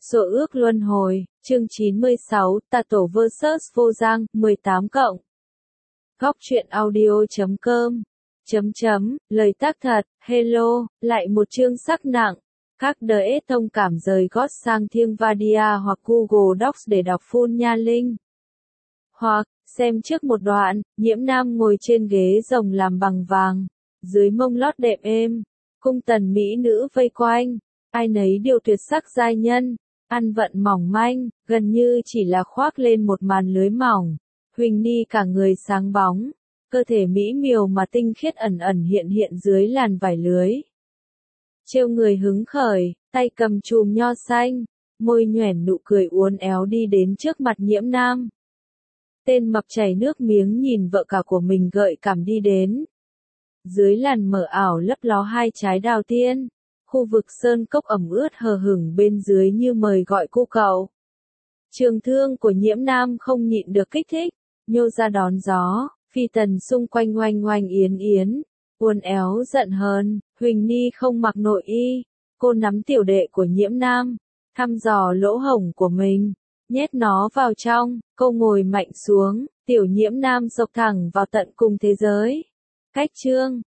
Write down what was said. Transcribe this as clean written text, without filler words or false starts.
Số ước luân hồi, chương 96, Tà Tổ vs Vô Giang, 18 cộng. Góc truyện audio.com. Lời tác thật, hello, lại một chương sắc nặng. Các đế thông cảm rời gót sang Thiêng Vadia hoặc Google Docs để đọc full nha linh. Hoặc, xem trước một đoạn, Nhiễm Nam ngồi trên ghế rồng làm bằng vàng, dưới mông lót đệm êm, cung tần mỹ nữ vây quanh, ai nấy đều tuyệt sắc giai nhân, ăn vận mỏng manh, gần như chỉ là khoác lên một màn lưới mỏng. Huỳnh Ni cả người sáng bóng, cơ thể mỹ miều mà tinh khiết ẩn ẩn hiện hiện dưới làn vải lưới. Trêu người hứng khởi, tay cầm chùm nho xanh, môi nhoẻn nụ cười uốn éo đi đến trước mặt Nhiễm Nam. Tên mập chảy nước miếng nhìn vợ cả của mình gợi cảm đi đến. Dưới làn mờ ảo lấp ló hai trái đào tiên, khu vực sơn cốc ẩm ướt hờ hửng bên dưới như mời gọi cô cậu. Trường thương của Nhiễm Nam không nhịn được kích thích, nhô ra đón gió, phi tần xung quanh oanh oanh yến yến, uốn éo giận hờn. Huỳnh Ni không mặc nội y, cô nắm tiểu đệ của Nhiễm Nam, thăm dò lỗ hổng của mình, nhét nó vào trong, cô ngồi mạnh xuống, tiểu Nhiễm Nam dộc thẳng vào tận cùng thế giới. Cách chương